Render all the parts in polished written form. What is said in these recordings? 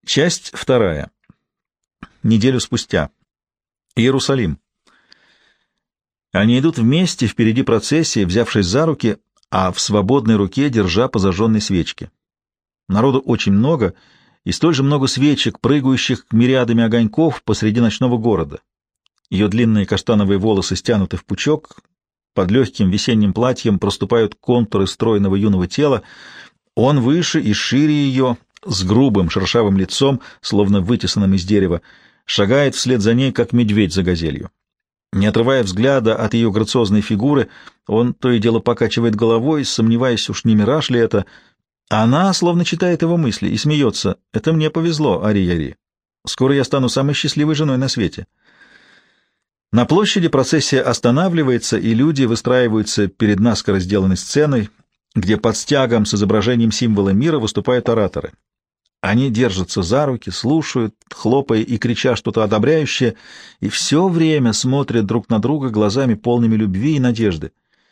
Часть вторая. Неделю спустя. Иерусалим. Они идут вместе, впереди процессии, взявшись за руки, а в свободной руке держа по зажженной свечке. Народу очень много, и столь же много свечек, прыгающих мириадами огоньков посреди ночного города. Ее длинные каштановые волосы стянуты в пучок, под легким весенним платьем проступают контуры стройного юного тела, он выше и шире ее, с грубым шершавым лицом, словно вытесанным из дерева, шагает вслед за ней, как медведь за газелью. Не отрывая взгляда от ее грациозной фигуры, он то и дело покачивает головой, сомневаясь, уж не мираж ли это. Она словно читает его мысли и смеется. «Это мне повезло, Ари-Яри. Скоро я стану самой счастливой женой на свете». На площади процессия останавливается, и люди выстраиваются перед наскоро сделанной сценой, где под стягом с изображением символа мира выступают ораторы. Они держатся за руки, слушают, хлопая и крича что-то одобряющее, и все время смотрят друг на друга глазами полными любви и надежды.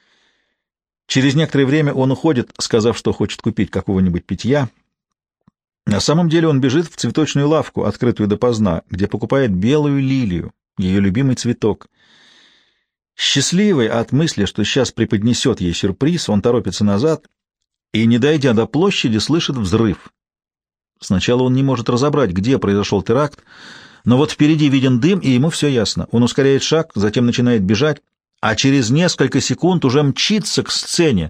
Через некоторое время он уходит, сказав, что хочет купить какого-нибудь питья. На самом деле он бежит в цветочную лавку, открытую допоздна, где покупает белую лилию, ее любимый цветок. Счастливый от мысли, что сейчас преподнесет ей сюрприз, он торопится назад и, не дойдя до площади, слышит взрыв. Сначала он не может разобрать, где произошел теракт, но вот впереди виден дым, и ему все ясно. Он ускоряет шаг, затем начинает бежать, а через несколько секунд уже мчится к сцене.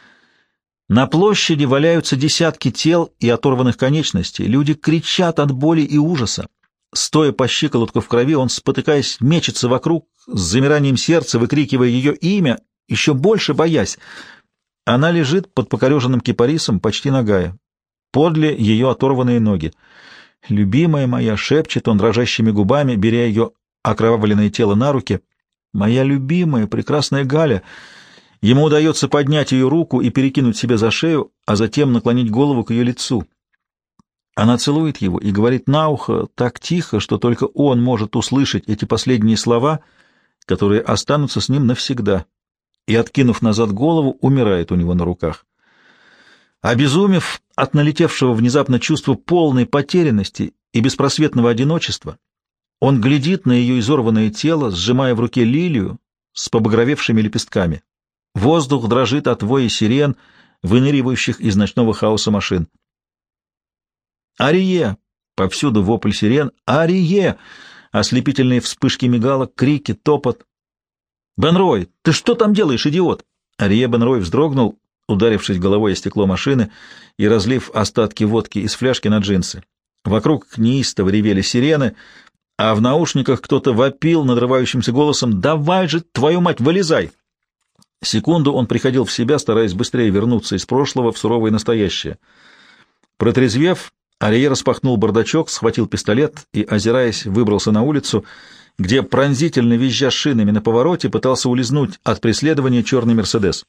На площади валяются десятки тел и оторванных конечностей. Люди кричат от боли и ужаса. Стоя по щиколотку в крови, он, спотыкаясь, мечется вокруг, с замиранием сердца, выкрикивая ее имя, еще больше боясь. Она лежит под покореженным кипарисом, почти нагая. Подле ее оторванные ноги. «Любимая моя», — шепчет он дрожащими губами, беря ее окровавленное тело на руки. «Моя любимая, прекрасная Галя». Ему удается поднять ее руку и перекинуть себе за шею, а затем наклонить голову к ее лицу. Она целует его и говорит на ухо так тихо, что только он может услышать эти последние слова, которые останутся с ним навсегда, и, откинув назад голову, умирает у него на руках. Обезумев от налетевшего внезапно чувства полной потерянности и беспросветного одиночества, он глядит на ее изорванное тело, сжимая в руке лилию с побагровевшими лепестками. Воздух дрожит от воя сирен, выныривающих из ночного хаоса машин. «Арие!» — повсюду вопль сирен. «Арие!» — ослепительные вспышки мигалок, крики, топот. «Бенрой, ты что там делаешь, идиот?» Арие Бенрой вздрогнул, ударившись головой о стекло машины и разлив остатки водки из фляжки на джинсы. Вокруг неистово ревели сирены, а в наушниках кто-то вопил надрывающимся голосом: «Давай же, твою мать, вылезай!» Секунду он приходил в себя, стараясь быстрее вернуться из прошлого в суровое настоящее. Протрезвев, Арие распахнул бардачок, схватил пистолет и, озираясь, выбрался на улицу, где, пронзительно визжа шинами на повороте, пытался улизнуть от преследования черный «Мерседес».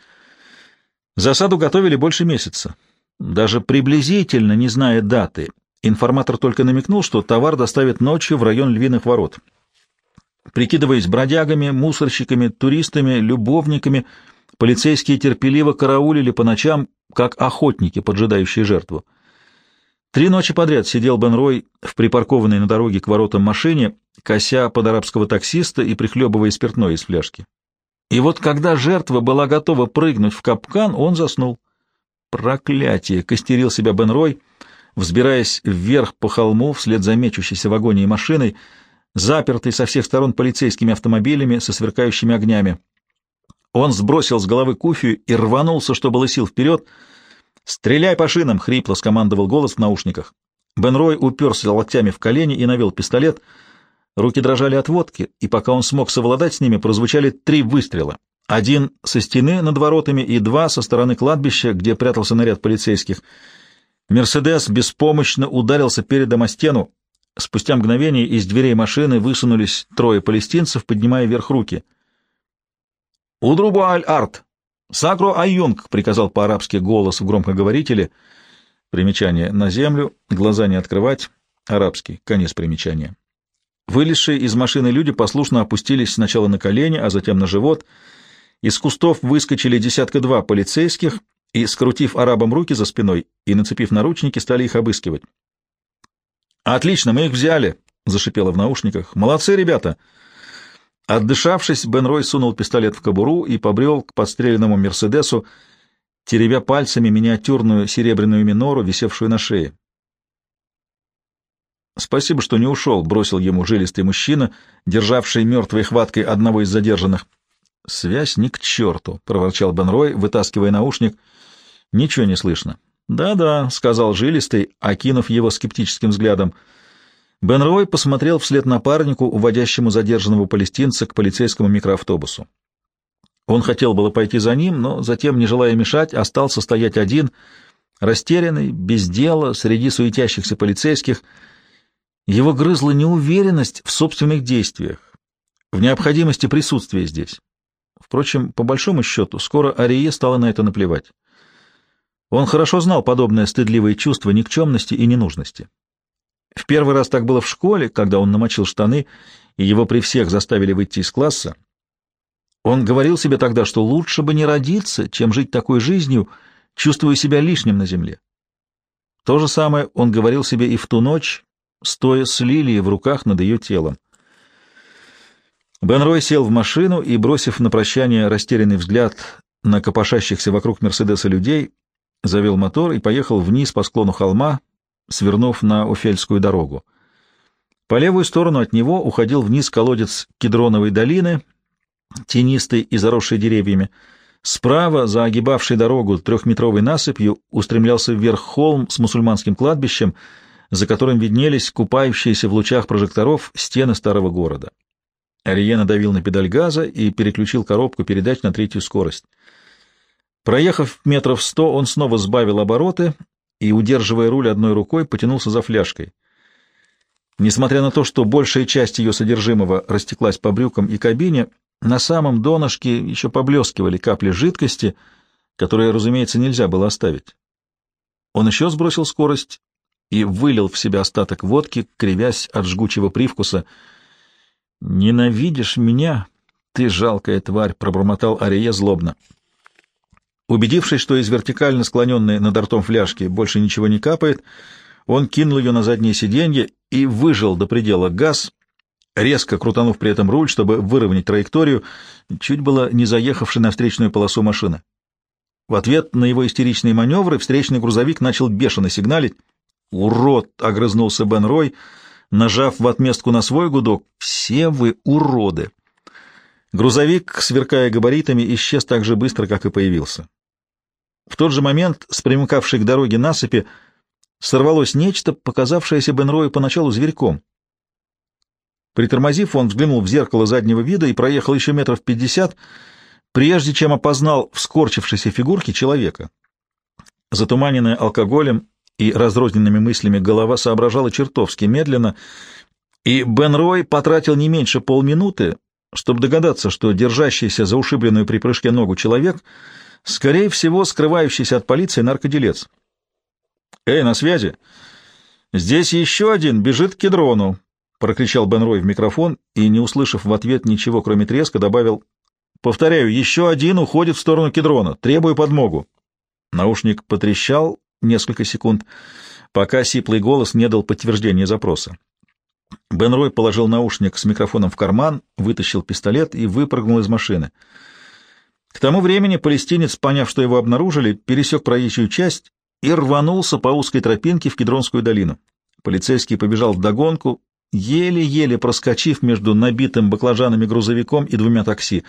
Засаду готовили больше месяца. Даже приблизительно не зная даты, информатор только намекнул, что товар доставят ночью в район Львиных ворот. Прикидываясь бродягами, мусорщиками, туристами, любовниками, полицейские терпеливо караулили по ночам, как охотники, поджидающие жертву. 3 ночи подряд сидел Бенрой в припаркованной на дороге к воротам машине, кося под арабского таксиста и прихлебывая спиртное из фляжки. И вот когда жертва была готова прыгнуть в капкан, он заснул. «Проклятие!» — костерил себя Бенрой, взбираясь вверх по холму вслед за мечущейся в агонии машиной, запертой со всех сторон полицейскими автомобилями со сверкающими огнями. Он сбросил с головы куфию и рванулся, что было сил, вперед. «Стреляй по шинам!» — хрипло скомандовал голос в наушниках. Бенрой уперся локтями в колени и навел пистолет. Руки дрожали от водки, и пока он смог совладать с ними, прозвучали 3 выстрела. 1 со стены над воротами и 2 со стороны кладбища, где прятался наряд полицейских. «Мерседес» беспомощно ударился передом о стену. Спустя мгновение из дверей машины высунулись 3 палестинцев, поднимая вверх руки. «Удрубу аль-арт! Сакро айюнг!» — приказал по-арабски голос в громкоговорителе. Примечание: на землю, глаза не открывать. Арабский. Конец примечания. Вылезшие из машины люди послушно опустились сначала на колени, а затем на живот. Из кустов выскочили 10-2 полицейских и, скрутив арабам руки за спиной и нацепив наручники, стали их обыскивать. «Отлично, мы их взяли!» — зашипело в наушниках. «Молодцы, ребята!» Отдышавшись, Бен Рой сунул пистолет в кобуру и побрел к подстреленному «Мерседесу», теребя пальцами миниатюрную серебряную минору, висевшую на шее. «Спасибо, что не ушел», — бросил ему жилистый мужчина, державший мертвой хваткой одного из задержанных. «Связь ни к черту», — проворчал Бен Рой, вытаскивая наушник. «Ничего не слышно». «Да-да», — сказал жилистый, окинув его скептическим взглядом. Бен Рой посмотрел вслед напарнику, уводящему задержанного палестинца к полицейскому микроавтобусу. Он хотел было пойти за ним, но затем, не желая мешать, остался стоять один, растерянный, без дела, среди суетящихся полицейских. Его грызла неуверенность в собственных действиях, в необходимости присутствия здесь. Впрочем, по большому счету, скоро Арие стало на это наплевать. Он хорошо знал подобное стыдливое чувство никчемности и ненужности. В первый раз так было в школе, когда он намочил штаны, и его при всех заставили выйти из класса. Он говорил себе тогда, что лучше бы не родиться, чем жить такой жизнью, чувствуя себя лишним на земле. То же самое он говорил себе и в ту ночь, стоя с лилией в руках над ее телом. Бен Рой сел в машину и, бросив на прощание растерянный взгляд на копошащихся вокруг Мерседеса людей, завел мотор и поехал вниз по склону холма, свернув на Офельскую дорогу. По левую сторону от него уходил вниз колодец Кедроновой долины, тенистый и заросший деревьями. Справа, за огибавшей дорогу трехметровой насыпью, устремлялся вверх холм с мусульманским кладбищем, за которым виднелись купающиеся в лучах прожекторов стены старого города. Арие надавил на педаль газа и переключил коробку передач на третью скорость. Проехав метров 100, он снова сбавил обороты и, удерживая руль одной рукой, потянулся за фляжкой. Несмотря на то, что большая часть ее содержимого растеклась по брюкам и кабине, на самом донышке еще поблескивали капли жидкости, которые, разумеется, нельзя было оставить. Он еще сбросил скорость и вылил в себя остаток водки, кривясь от жгучего привкуса. «Ненавидишь меня, ты жалкая тварь!» — пробормотал Арие злобно. Убедившись, что из вертикально склоненной над ртом фляжки больше ничего не капает, он кинул ее на заднее сиденье и выжал до предела газ, резко крутанув при этом руль, чтобы выровнять траекторию, чуть было не заехавший на встречную полосу машины. В ответ на его истеричные маневры встречный грузовик начал бешено сигналить. «Урод!» — огрызнулся Бен Рой, нажав в отместку на свой гудок. «Все вы уроды!» Грузовик, сверкая габаритами, исчез так же быстро, как и появился. В тот же момент с примыкавшей к дороге насыпи сорвалось нечто, показавшееся Бен Рою поначалу зверьком. Притормозив, он взглянул в зеркало заднего вида и проехал еще метров 50, прежде чем опознал в скорчившейся фигурке человека. Затуманенная алкоголем и разрозненными мыслями голова соображала чертовски медленно, и Бен Рой потратил не меньше полминуты, чтобы догадаться, что держащийся за ушибленную при прыжке ногу человек, скорее всего, скрывающийся от полиции наркоделец. «Эй, на связи! Здесь еще один бежит к Кедрону!» — прокричал Бен Рой в микрофон и, не услышав в ответ ничего, кроме треска, добавил: «Повторяю, еще один уходит в сторону Кедрона. Требую подмогу». Наушник потрещал несколько секунд, пока сиплый голос не дал подтверждения запроса. Бен Рой положил наушник с микрофоном в карман, вытащил пистолет и выпрыгнул из машины. К тому времени палестинец, поняв, что его обнаружили, пересек проезжую часть и рванулся по узкой тропинке в Кедронскую долину. Полицейский побежал вдогонку, еле-еле проскочив между набитым баклажанами грузовиком и двумя такси.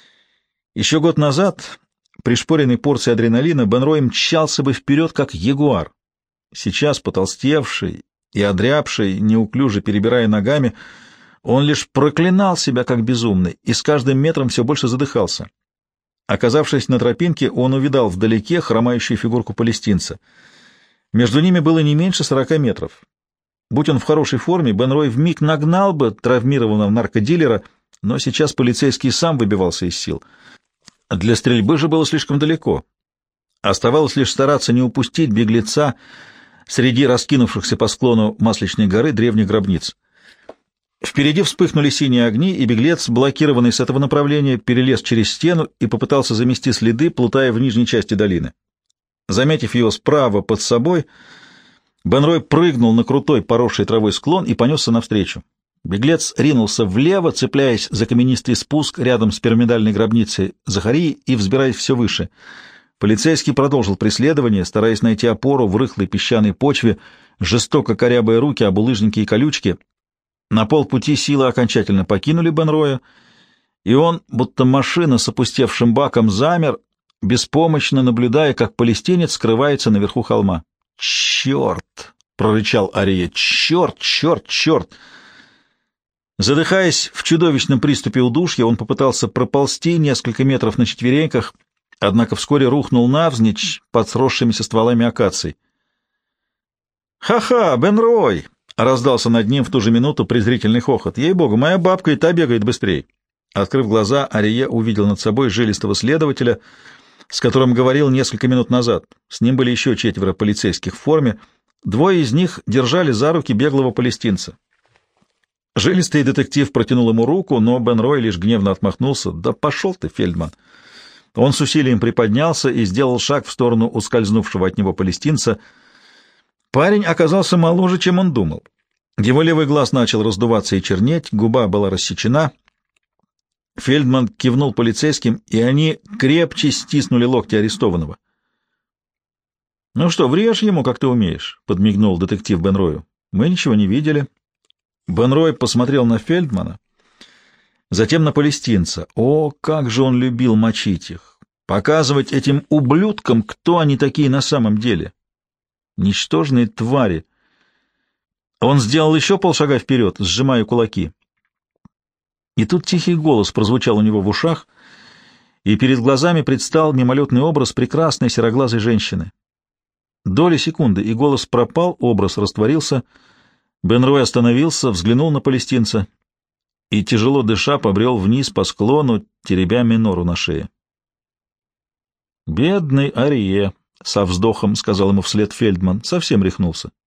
Еще год назад, пришпоренный порцией адреналина, Бен Рой мчался бы вперед, как ягуар. Сейчас, потолстевший и одрябший, неуклюже перебирая ногами, он лишь проклинал себя как безумный и с каждым метром все больше задыхался. Оказавшись на тропинке, он увидал вдалеке хромающую фигурку палестинца. Между ними было не меньше 40 метров. Будь он в хорошей форме, Бен Рой вмиг нагнал бы травмированного наркодилера, но сейчас полицейский сам выбивался из сил. Для стрельбы же было слишком далеко. Оставалось лишь стараться не упустить беглеца среди раскинувшихся по склону Масличной горы древних гробниц. Впереди вспыхнули синие огни, и беглец, блокированный с этого направления, перелез через стену и попытался замести следы, плутая в нижней части долины. Заметив его справа под собой, Бенрой прыгнул на крутой, поросший травой склон и понесся навстречу. Беглец ринулся влево, цепляясь за каменистый спуск рядом с пирамидальной гробницей Захарии и взбираясь все выше. Полицейский продолжил преследование, стараясь найти опору в рыхлой песчаной почве, жестоко корябая руки об булыжники и колючки. На полпути силы окончательно покинули Бенроя, и он, будто машина с опустевшим баком, замер, беспомощно наблюдая, как палестинец скрывается наверху холма. «Черт!» — прорычал Ария. «Черт, черт, черт!» Задыхаясь в чудовищном приступе удушья, он попытался проползти несколько метров на четвереньках, однако вскоре рухнул навзничь под сросшимися стволами акаций. «Ха-ха, Бенрой!» — раздался над ним в ту же минуту презрительный хохот. «Ей-богу, моя бабка и та бегает быстрее!» Открыв глаза, Арие увидел над собой жилистого следователя, с которым говорил несколько минут назад. С ним были еще 4 полицейских в форме. 2 из них держали за руки беглого палестинца. Жилистый детектив протянул ему руку, но Бенрой лишь гневно отмахнулся. «Да пошел ты, Фельдман!» Он с усилием приподнялся и сделал шаг в сторону ускользнувшего от него палестинца. Парень оказался моложе, чем он думал. Его левый глаз начал раздуваться и чернеть, губа была рассечена. Фельдман кивнул полицейским, и они крепче стиснули локти арестованного. «Ну что, врежь ему, как ты умеешь», — подмигнул детектив Бенрою. «Мы ничего не видели». Бенрой посмотрел на Фельдмана, затем на палестинца. О, как же он любил мочить их! Показывать этим ублюдкам, кто они такие на самом деле. Ничтожные твари. Он сделал еще полшага вперед, сжимая кулаки. И тут тихий голос прозвучал у него в ушах, и перед глазами предстал мимолетный образ прекрасной сероглазой женщины. Доли секунды, и голос пропал, образ растворился. Бенрой остановился, взглянул на палестинца и, тяжело дыша, побрел вниз по склону, теребя минору на шее. «Бедный Арие», — со вздохом сказал ему вслед Фельдман, — совсем рехнулся.